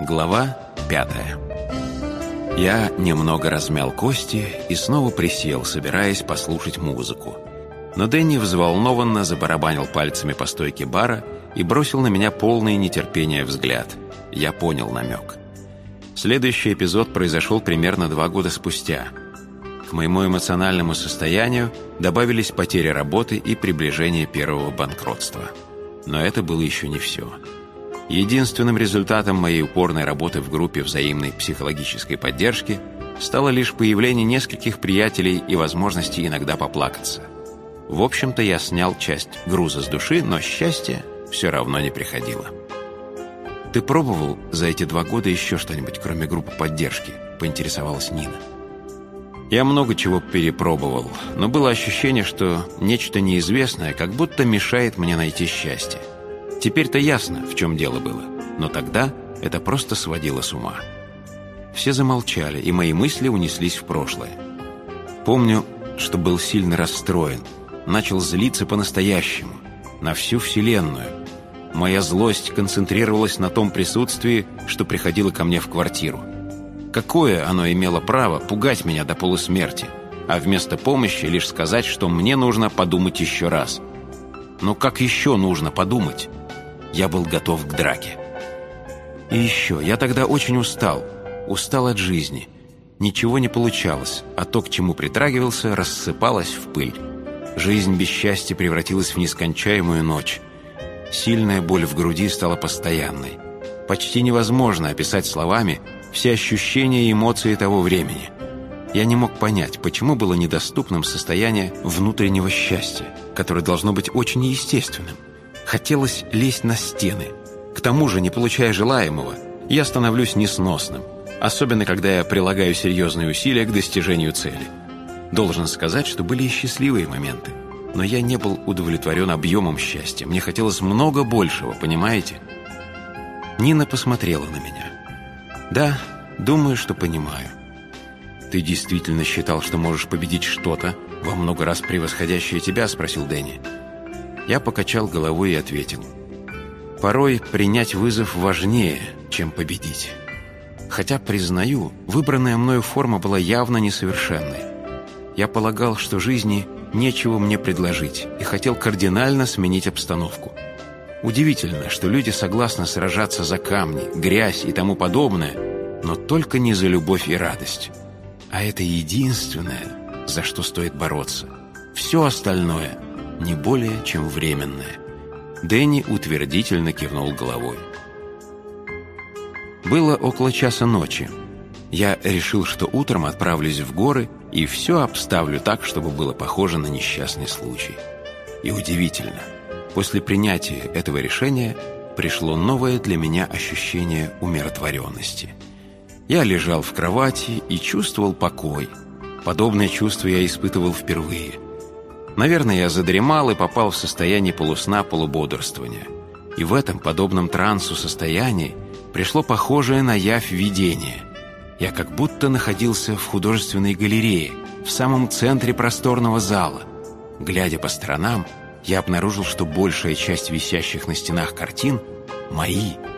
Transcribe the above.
Глава 5. Я немного размял кости и снова присел, собираясь послушать музыку. Но Дэнни взволнованно забарабанил пальцами по стойке бара и бросил на меня полный нетерпения взгляд. Я понял намек. Следующий эпизод произошел примерно 2 года спустя. К моему эмоциональному состоянию добавились потери работы и приближение первого банкротства. Но это было еще не все. Единственным результатом моей упорной работы в группе взаимной психологической поддержки стало лишь появление нескольких приятелей и возможности иногда поплакаться. В общем-то, я снял часть груза с души, но счастье все равно не приходило. «Ты пробовал за эти 2 года еще что-нибудь, кроме группы поддержки?» – поинтересовалась Нина. Я много чего перепробовал, но было ощущение, что нечто неизвестное как будто мешает мне найти счастье. Теперь-то ясно, в чем дело было, но тогда это просто сводило с ума. Все замолчали, и мои мысли унеслись в прошлое. Помню, что был сильно расстроен, начал злиться по-настоящему, на всю Вселенную. Моя злость концентрировалась на том присутствии, что приходило ко мне в квартиру. Какое оно имело право пугать меня до полусмерти, а вместо помощи лишь сказать, что мне нужно подумать еще раз. Но как еще нужно подумать? Я был готов к драке. И еще, я тогда очень устал от жизни. Ничего не получалось, а то, к чему притрагивался, рассыпалось в пыль. Жизнь без счастья превратилась в нескончаемую ночь. Сильная боль в груди стала постоянной. Почти невозможно описать словами все ощущения и эмоции того времени. Я не мог понять, почему было недоступным состояние внутреннего счастья, которое должно быть очень естественным. Хотелось лезть на стены. К тому же, не получая желаемого, я становлюсь несносным, особенно когда я прилагаю серьезные усилия к достижению цели. Должен сказать, что были и счастливые моменты, но я не был удовлетворен объемом счастья. Мне хотелось много большего, понимаете? Нина посмотрела на меня. «Да, думаю, что понимаю». «Ты действительно считал, что можешь победить что-то, во много раз превосходящее тебя?» – спросил Дэнни. Я покачал головой и ответил. «Порой принять вызов важнее, чем победить. Хотя, признаю, выбранная мною форма была явно несовершенной. Я полагал, что жизни нечего мне предложить, и хотел кардинально сменить обстановку. Удивительно, что люди согласны сражаться за камни, грязь и тому подобное, но только не за любовь и радость. А это единственное, за что стоит бороться. Все остальное – не более чем временное». Дэнни утвердительно кивнул головой. Было около часа ночи. Я решил, что утром отправлюсь в горы и все обставлю так, чтобы было похоже на несчастный случай. И удивительно, после принятия этого решения пришло новое для меня ощущение умиротворенности. Я лежал в кровати и чувствовал покой. Подобное чувство я испытывал впервые. Наверное, я задремал и попал в состояние полусна, полубодрствования. И в этом подобном трансу состоянии пришло похожее на явь видение. Я как будто находился в художественной галерее, в самом центре просторного зала. Глядя по сторонам, я обнаружил, что большая часть висящих на стенах картин мои.